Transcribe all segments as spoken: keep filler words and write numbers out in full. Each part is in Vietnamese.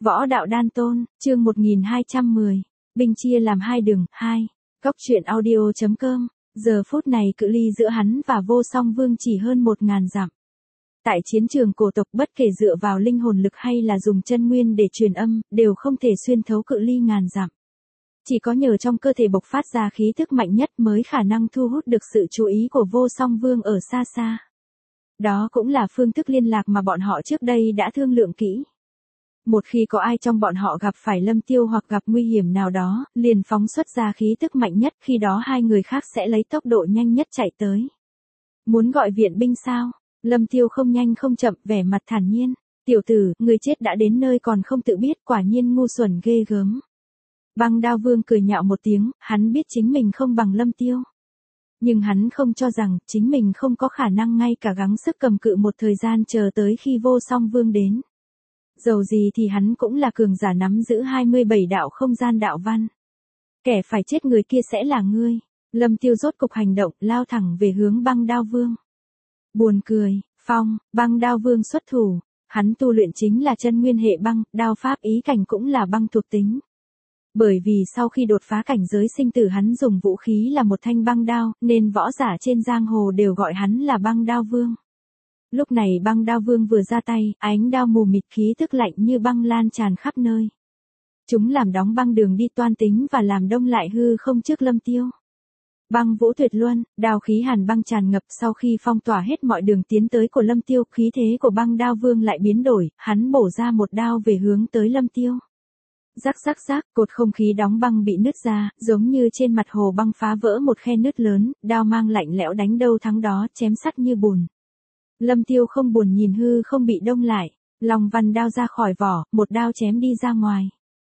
Võ đạo đan tôn, chương một nghìn hai trăm mười. Binh chia làm hai đường, hai. Góc truyện audio chấm com. Giờ phút này cự ly giữa hắn và Vô Song Vương chỉ hơn một ngàn dặm. Tại chiến trường cổ tộc bất kể dựa vào linh hồn lực hay là dùng chân nguyên để truyền âm, đều không thể xuyên thấu cự ly ngàn dặm. Chỉ có nhờ trong cơ thể bộc phát ra khí thức mạnh nhất mới khả năng thu hút được sự chú ý của Vô Song Vương ở xa xa. Đó cũng là phương thức liên lạc mà bọn họ trước đây đã thương lượng kỹ. Một khi có ai trong bọn họ gặp phải Lâm Tiêu hoặc gặp nguy hiểm nào đó, liền phóng xuất ra khí tức mạnh nhất, khi đó hai người khác sẽ lấy tốc độ nhanh nhất chạy tới. Muốn gọi viện binh sao? Lâm Tiêu không nhanh không chậm, vẻ mặt thản nhiên. Tiểu tử, người chết đã đến nơi còn không tự biết, quả nhiên ngu xuẩn ghê gớm. Băng Đao Vương cười nhạo một tiếng, hắn biết chính mình không bằng Lâm Tiêu. Nhưng hắn không cho rằng chính mình không có khả năng ngay cả gắng sức cầm cự một thời gian chờ tới khi Vô Song Vương đến. Dầu gì thì hắn cũng là cường giả nắm giữ hai mươi bảy đạo không gian đạo văn. Kẻ phải chết người kia sẽ là ngươi. Lâm Tiêu rốt cục hành động, lao thẳng về hướng Băng Đao Vương. Buồn cười, phong, Băng Đao Vương xuất thủ. Hắn tu luyện chính là chân nguyên hệ băng, đao pháp ý cảnh cũng là băng thuộc tính. Bởi vì sau khi đột phá cảnh giới sinh tử hắn dùng vũ khí là một thanh băng đao, nên võ giả trên giang hồ đều gọi hắn là Băng Đao Vương. Lúc này Băng Đao Vương vừa ra tay, ánh đao mù mịt khí tức lạnh như băng lan tràn khắp nơi. Chúng làm đóng băng đường đi toan tính và làm đông lại hư không trước Lâm Tiêu. Băng vũ tuyệt luân, đao khí hàn băng tràn ngập, sau khi phong tỏa hết mọi đường tiến tới của Lâm Tiêu, khí thế của Băng Đao Vương lại biến đổi, hắn bổ ra một đao về hướng tới Lâm Tiêu. Rắc rắc rắc, cột không khí đóng băng bị nứt ra, giống như trên mặt hồ băng phá vỡ một khe nứt lớn, đao mang lạnh lẽo đánh đâu thắng đó, chém sắt như bùn. Lâm Tiêu không buồn nhìn hư không bị đông lại, lòng văn đao ra khỏi vỏ, một đao chém đi ra ngoài.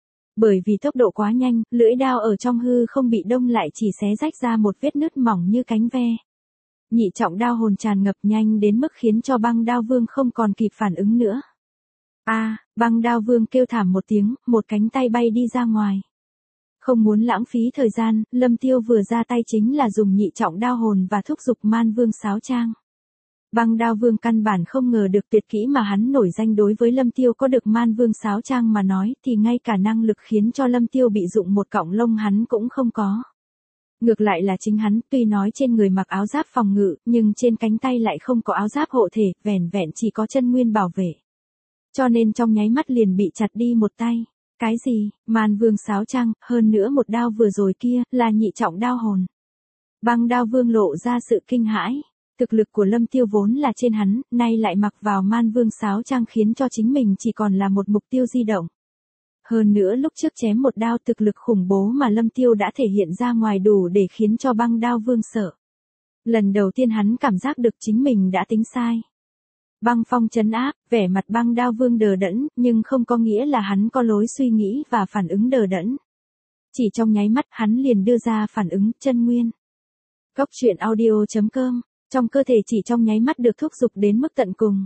Bởi vì tốc độ quá nhanh, lưỡi đao ở trong hư không bị đông lại chỉ xé rách ra một vết nứt mỏng như cánh ve. Nhị trọng đao hồn tràn ngập nhanh đến mức khiến cho Băng Đao Vương không còn kịp phản ứng nữa. A, à, Băng Đao Vương kêu thảm một tiếng, một cánh tay bay đi ra ngoài. Không muốn lãng phí thời gian, Lâm Tiêu vừa ra tay chính là dùng nhị trọng đao hồn và thúc giục Man Vương sáo trang. Băng Đao Vương căn bản không ngờ được tuyệt kỹ mà hắn nổi danh đối với Lâm Tiêu có được Man Vương sáo trang mà nói thì ngay cả năng lực khiến cho Lâm Tiêu bị rụng một cọng lông hắn cũng không có. Ngược lại là chính hắn, tuy nói trên người mặc áo giáp phòng ngự, nhưng trên cánh tay lại không có áo giáp hộ thể, vẻn vẹn chỉ có chân nguyên bảo vệ. Cho nên trong nháy mắt liền bị chặt đi một tay. Cái gì? Man Vương sáo trang, hơn nữa một đao vừa rồi kia, là nhị trọng đao hồn. Băng Đao Vương lộ ra sự kinh hãi. Thực lực của Lâm Tiêu vốn là trên hắn, nay lại mặc vào Man Vương sáo trang khiến cho chính mình chỉ còn là một mục tiêu di động. Hơn nữa lúc trước chém một đao, thực lực khủng bố mà Lâm Tiêu đã thể hiện ra ngoài đủ để khiến cho Băng Đao Vương sợ. Lần đầu tiên hắn cảm giác được chính mình đã tính sai. Băng phong trấn áp, vẻ mặt Băng Đao Vương đờ đẫn, nhưng không có nghĩa là hắn có lối suy nghĩ và phản ứng đờ đẫn. Chỉ trong nháy mắt hắn liền đưa ra phản ứng chân nguyên. Góc truyện audio chấm com. Trong cơ thể chỉ trong nháy mắt được thúc giục đến mức tận cùng.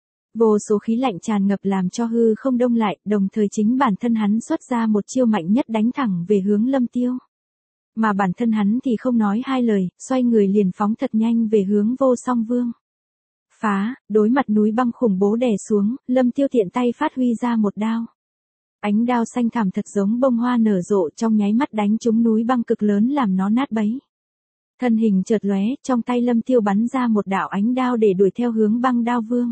Vô số khí lạnh tràn ngập làm cho hư không đông lại, đồng thời chính bản thân hắn xuất ra một chiêu mạnh nhất đánh thẳng về hướng Lâm Tiêu. Mà bản thân hắn thì không nói hai lời, xoay người liền phóng thật nhanh về hướng Vô Song Vương. Phá, đối mặt núi băng khủng bố đè xuống, Lâm Tiêu tiện tay phát huy ra một đao. Ánh đao xanh thẳm thật giống bông hoa nở rộ, trong nháy mắt đánh trúng núi băng cực lớn làm nó nát bấy. Thân hình chợt lóe, trong tay Lâm Tiêu bắn ra một đạo ánh đao để đuổi theo hướng Băng Đao Vương.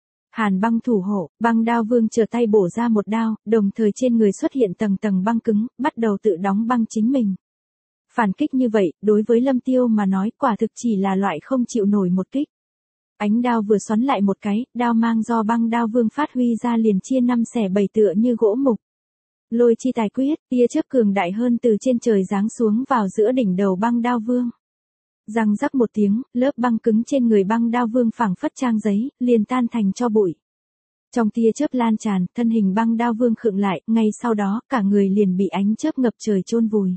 Hàn băng thủ hộ, Băng Đao Vương trở tay bổ ra một đao, đồng thời trên người xuất hiện tầng tầng băng cứng, bắt đầu tự đóng băng chính mình. Phản kích như vậy, đối với Lâm Tiêu mà nói quả thực chỉ là loại không chịu nổi một kích. Ánh đao vừa xoắn lại một cái, đao mang do Băng Đao Vương phát huy ra liền chia năm xẻ bảy tựa như gỗ mục. Lôi chi tài quyết, tia chớp cường đại hơn từ trên trời giáng xuống vào giữa đỉnh đầu Băng Đao Vương. Răng rắc một tiếng, lớp băng cứng trên người Băng Đao Vương phảng phất trang giấy, liền tan thành tro bụi. Trong tia chớp lan tràn, thân hình Băng Đao Vương khựng lại, ngay sau đó, cả người liền bị ánh chớp ngập trời chôn vùi.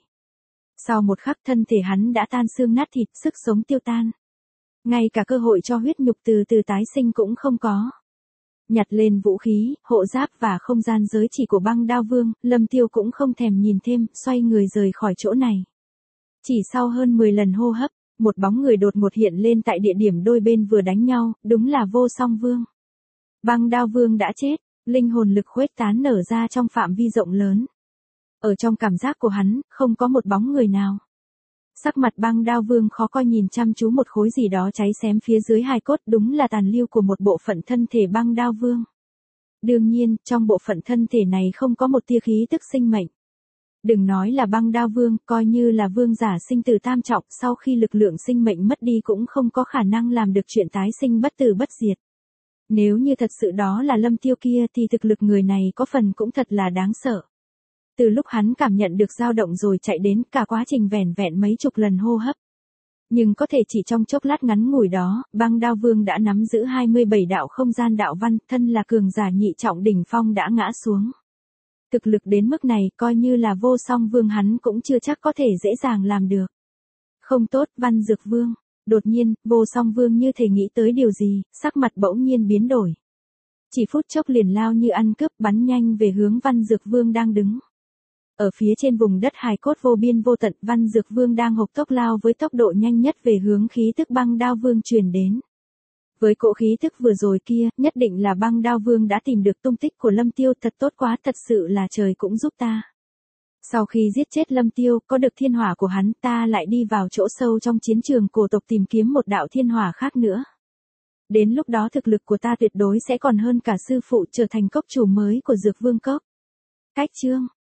Sau một khắc thân thể hắn đã tan xương nát thịt, sức sống tiêu tan. Ngay cả cơ hội cho huyết nhục từ từ tái sinh cũng không có. Nhặt lên vũ khí, hộ giáp và không gian giới chỉ của Băng Đao Vương, Lâm Tiêu cũng không thèm nhìn thêm, xoay người rời khỏi chỗ này. Chỉ sau hơn mười lần hô hấp, một bóng người đột ngột hiện lên tại địa điểm đôi bên vừa đánh nhau, đúng là Vô Song Vương. Băng Đao Vương đã chết, Linh hồn lực khuếch tán nở ra trong phạm vi rộng lớn. Ở trong cảm giác của hắn, không có một bóng người nào. Sắc mặt Băng Đao Vương khó coi nhìn chăm chú một khối gì đó cháy xém phía dưới hài cốt, đúng là tàn lưu của một bộ phận thân thể Băng Đao Vương. Đương nhiên, trong bộ phận thân thể này không có một tia khí tức sinh mệnh. Đừng nói là Băng Đao Vương, coi như là vương giả sinh tử tam trọng, sau khi lực lượng sinh mệnh mất đi cũng không có khả năng làm được chuyện tái sinh bất tử bất diệt. Nếu như thật sự đó là Lâm Tiêu kia thì thực lực người này có phần cũng thật là đáng sợ. Từ lúc hắn cảm nhận được dao động rồi chạy đến, cả quá trình vẻn vẹn mấy chục lần hô hấp. Nhưng có thể chỉ trong chốc lát ngắn ngủi đó, Băng Đao Vương đã nắm giữ hai mươi bảy đạo không gian đạo văn, thân là cường giả nhị trọng đỉnh phong đã ngã xuống. Thực lực đến mức này, coi như là Vô Song Vương hắn cũng chưa chắc có thể dễ dàng làm được. Không tốt, Văn Dược Vương. Đột nhiên, Vô Song Vương như thể nghĩ tới điều gì, sắc mặt bỗng nhiên biến đổi. Chỉ phút chốc liền lao như ăn cướp, bắn nhanh về hướng Văn Dược Vương đang đứng. Ở phía trên vùng đất hài cốt vô biên vô tận, Văn Dược Vương đang hộc tốc lao với tốc độ nhanh nhất về hướng khí tức Băng Đao Vương truyền đến. Với cỗ khí tức vừa rồi kia, nhất định là Băng Đao Vương đã tìm được tung tích của Lâm Tiêu, thật tốt quá, thật sự là trời cũng giúp ta. Sau khi giết chết Lâm Tiêu, có được thiên hỏa của hắn, ta lại đi vào chỗ sâu trong chiến trường cổ tộc tìm kiếm một đạo thiên hỏa khác nữa. Đến lúc đó thực lực của ta tuyệt đối sẽ còn hơn cả sư phụ, trở thành cốc chủ mới của Dược Vương Cốc. Cách chương